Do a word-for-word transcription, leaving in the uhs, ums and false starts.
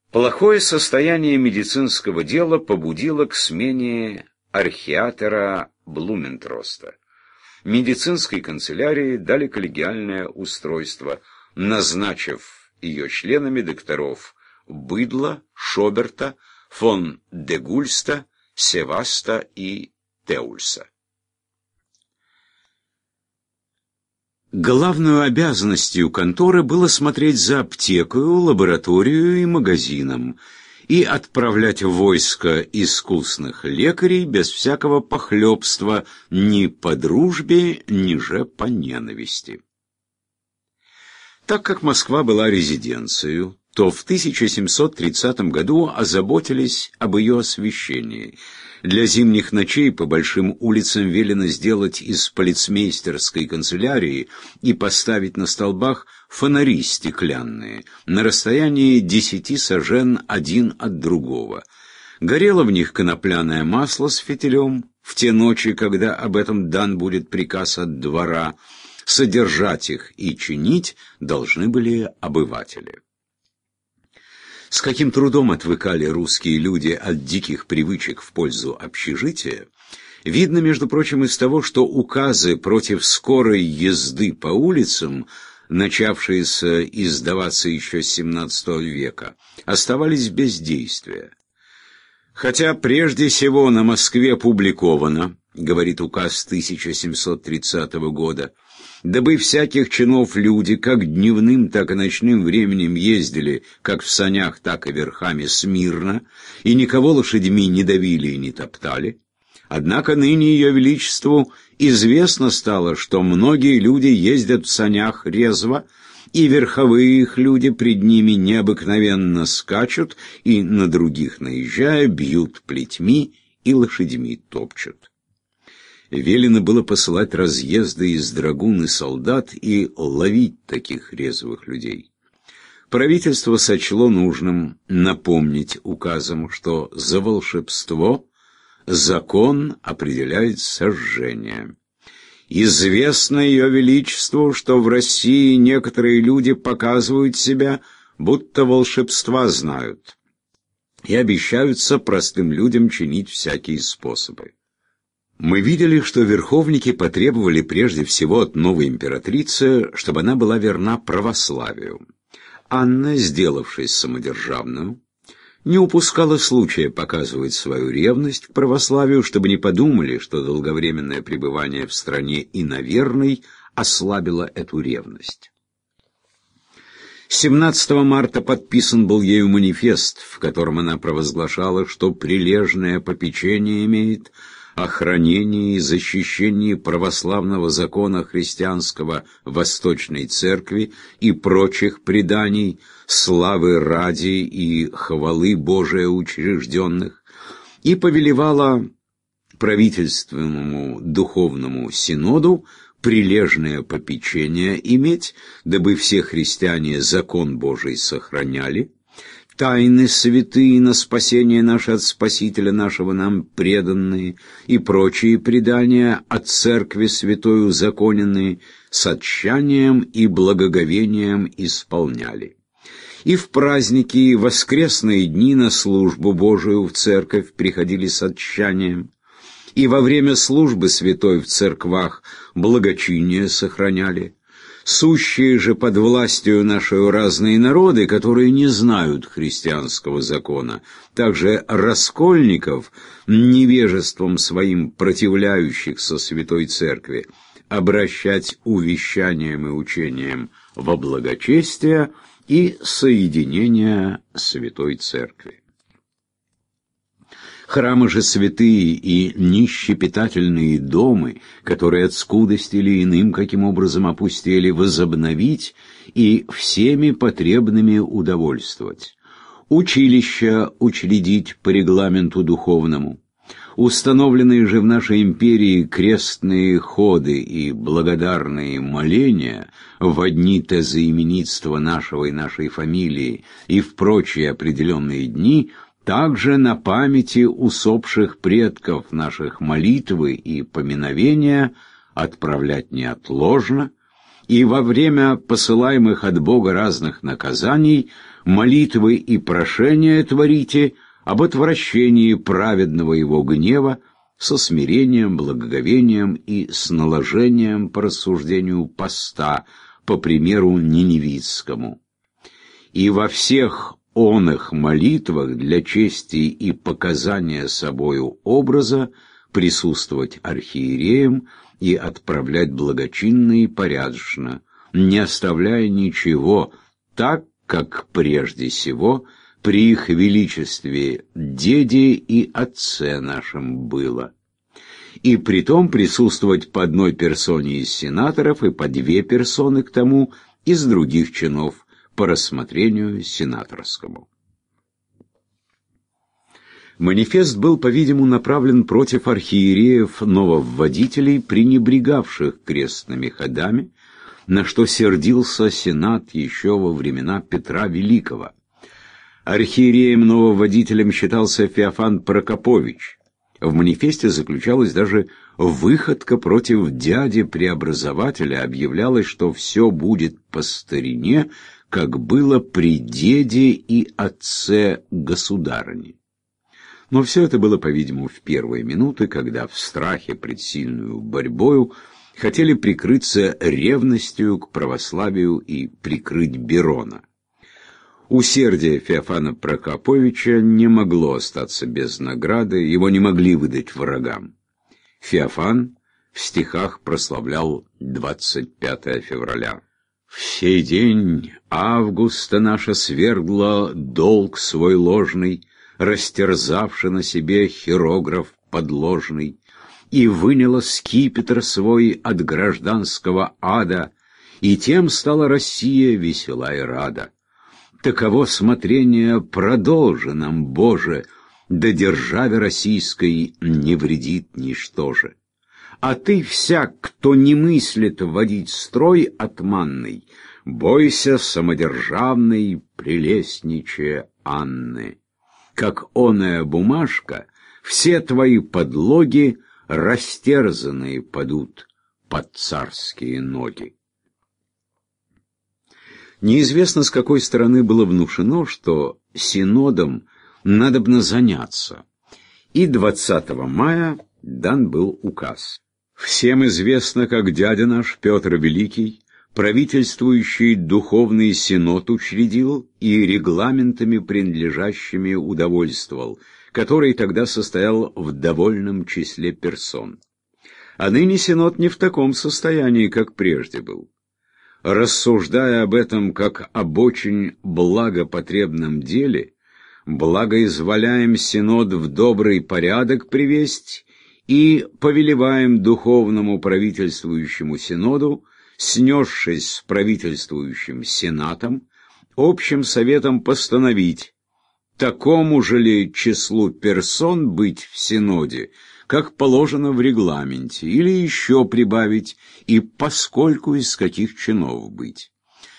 Плохое состояние медицинского дела побудило к смене архиатора Блументроста. Медицинской канцелярии дали коллегиальное устройство, назначив ее членами докторов Быдла, Шоберта, фон де Гульста, Севаста и Теульса. Главной обязанностью конторы было смотреть за аптекой, лабораторией и магазином и отправлять в войско искусных лекарей без всякого похлебства ни по дружбе, ни же по ненависти. Так как Москва была резиденцией, то в тысяча семьсот тридцатом году озаботились об ее освещении. Для зимних ночей по большим улицам велено сделать из полицмейстерской канцелярии и поставить на столбах фонари стеклянные на расстоянии десяти сажен один от другого. Горело в них конопляное масло с фитилем в те ночи, когда об этом дан будет приказ от двора. Содержать их и чинить должны были обыватели. С каким трудом отвыкали русские люди от диких привычек в пользу общежития, видно, между прочим, из того, что указы против скорой езды по улицам, начавшиеся издаваться еще с семнадцатого века, оставались без действия. Хотя прежде всего на Москве публиковано, говорит указ тысяча семьсот тридцатого года, дабы всяких чинов люди как дневным, так и ночным временем ездили как в санях, так и верхами смирно, и никого лошадьми не давили и не топтали. Однако ныне Ее Величеству известно стало, что многие люди ездят в санях резво, и верховые их люди пред ними необыкновенно скачут, и на других наезжая бьют плетьми и лошадьми топчут. Велено было посылать разъезды из драгун и солдат и ловить таких резвых людей. Правительство сочло нужным напомнить указом, что за волшебство закон определяет сожжение. Известно Ее Величеству, что в России некоторые люди показывают себя, будто волшебства знают, и обещаются простым людям чинить всякие способы. Мы видели, что верховники потребовали прежде всего от новой императрицы, чтобы она была верна православию. Анна, сделавшись самодержавную, не упускала случая показывать свою ревность к православию, чтобы не подумали, что долговременное пребывание в стране иноверной ослабило эту ревность. семнадцатого марта подписан был ею манифест, в котором она провозглашала, что прилежное попечение имеет о хранении и защищении православного закона христианского Восточной Церкви и прочих преданий, славы ради и хвалы Божия учрежденных, и повелевала правительственному духовному синоду прилежное попечение иметь, дабы все христиане закон Божий сохраняли, тайны святые на спасение наше от Спасителя нашего нам преданные и прочие предания от Церкви святой узаконенные с отчаянием и благоговением исполняли. И в праздники, и в воскресные дни на службу Божию в церковь приходили с отчаянием, и во время службы святой в церквах благочиние сохраняли. Сущие же под властью нашей разные народы, которые не знают христианского закона, также раскольников, невежеством своим противляющихся Святой Церкви, обращать увещанием и учением во благочестие и соединение Святой Церкви. Храмы же святые и нищепитательные домы, которые от скудости или иным каким образом опустели, возобновить и всеми потребными удовольствовать. Училища учредить по регламенту духовному. Установленные же в нашей империи крестные ходы и благодарные моления в дни тезаименитства нашего и нашей фамилии и в прочие определенные дни – также на памяти усопших предков наших молитвы и поминовения отправлять неотложно, и во время посылаемых от Бога разных наказаний молитвы и прошения творите об отвращении праведного его гнева со смирением, благоговением и с наложением по рассуждению поста, по примеру ниневитскому. И во всех оных молитвах для чести и показания собою образа присутствовать архиереям и отправлять благочинно и порядочно, не оставляя ничего, так, как прежде сего при их величестве деде и отце нашем было. И притом присутствовать по одной персоне из сенаторов и по две персоны к тому из других чинов по рассмотрению сенаторскому. Манифест был, по-видимому, направлен против архиереев-нововводителей, пренебрегавших крестными ходами, на что сердился Сенат еще во времена Петра Великого. Архиереем-нововводителем считался Феофан Прокопович. В манифесте заключалась даже выходка против дяди-преобразователя, объявлялось, что все будет по старине, как было при деде и отце государыни. Но все это было, по-видимому, в первые минуты, когда в страхе пред сильную борьбою хотели прикрыться ревностью к православию и прикрыть Берона. Усердие Феофана Прокоповича не могло остаться без награды, его не могли выдать врагам. Феофан в стихах прославлял двадцать пятое февраля. «В сей день Августа наша свергла долг свой ложный, растерзавши на себе хирограф подложный, и выняла скипетр свой от гражданского ада, и тем стала Россия весела и рада. Таково смотрение продолжи нам, Боже, да державе российской не вредит ничто же. А ты всяк, кто не мыслит вводить строй отманный, бойся самодержавной прелестниче Анны. Как оная бумажка, все твои подлоги растерзанные падут под царские ноги». Неизвестно, с какой стороны было внушено, что синодом надобно заняться, и двадцатого мая дан был указ. Всем известно, как дядя наш Петр Великий правительствующий духовный синод учредил и регламентами принадлежащими удовольствовал, который тогда состоял в довольном числе персон. А ныне синод не в таком состоянии, как прежде был. Рассуждая об этом как об очень благопотребном деле, благоизволяем синод в добрый порядок привесть и повелеваем духовному правительствующему синоду, снесшись с правительствующим сенатом, общим советом постановить, такому же ли числу персон быть в синоде, как положено в регламенте, или еще прибавить, и поскольку из каких чинов быть.